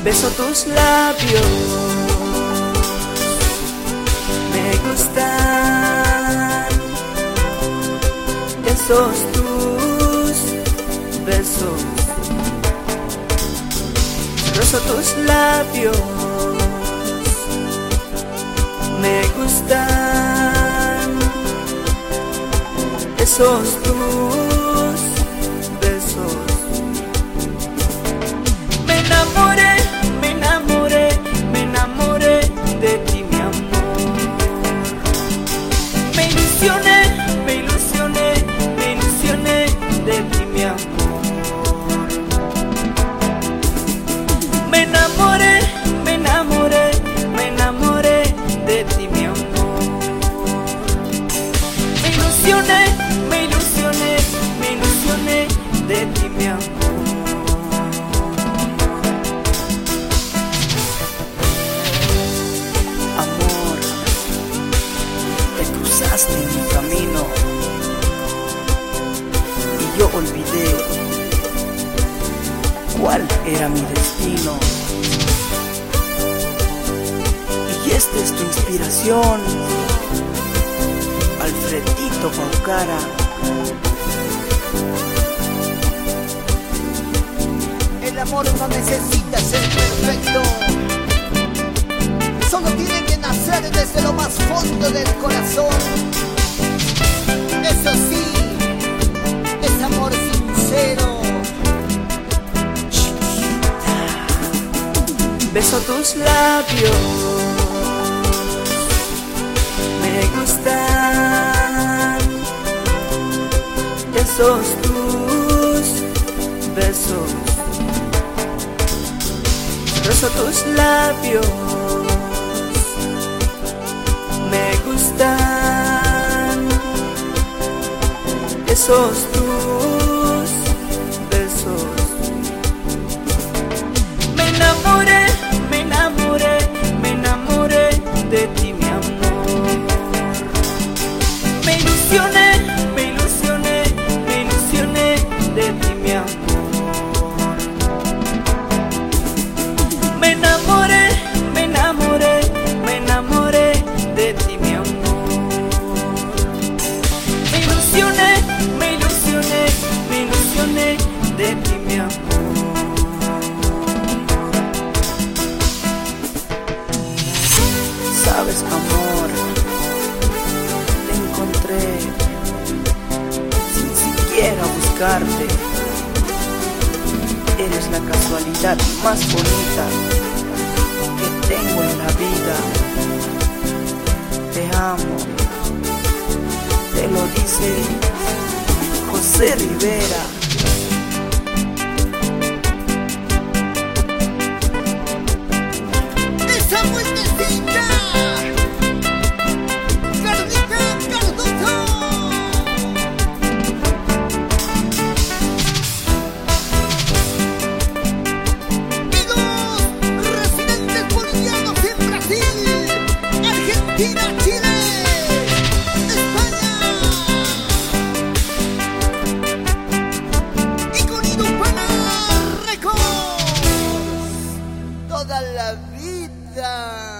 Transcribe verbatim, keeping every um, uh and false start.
Beso tus labios, me gustan esos tus besos. Rozo tus labios, me gustan esos tus besos. Me enamoré, me enamoré, me enamoré de ti, mi amor. Me ilusioné, me ilusioné, me ilusioné de ti, mi amor. Me enamoré, me enamoré, me enamoré de ti, mi amor. Me ilusioné, me ilusioné, me ilusioné de ti, mi amor. Amor, te cruzaste en mi camino y yo olvidé cuál era mi destino. Y esta es tu inspiración, Alfredito Baucara. El amor no necesita ser perfecto, solo tiene que nacer desde lo más fondo del corazón. Eso sí, es amor sincero. Beso tus labios, me gustan esos tus besos. Rozo tus labios, me gustan esos tus besos. Me enamoré, me enamoré, me enamoré de ti, mi amor. Me ilusioné, me ilusioné, me ilusioné de ti, mi amor. Me enamoré, me enamoré, me enamoré de ti, mi amor. Me ilusioné, me ilusioné, me ilusioné de ti, mi amor. Sabes, amor, te encontré sin siquiera buscarte. Eres la casualidad más bonita que tengo en la vida. Te amo, te lo dice José Rivera. ¡Esa vueltecita! ¡Carlita Cardoso! Amigos residentes bolivianos en Brasil, Argentina, Chile, España y con Idupana Records, toda la vida.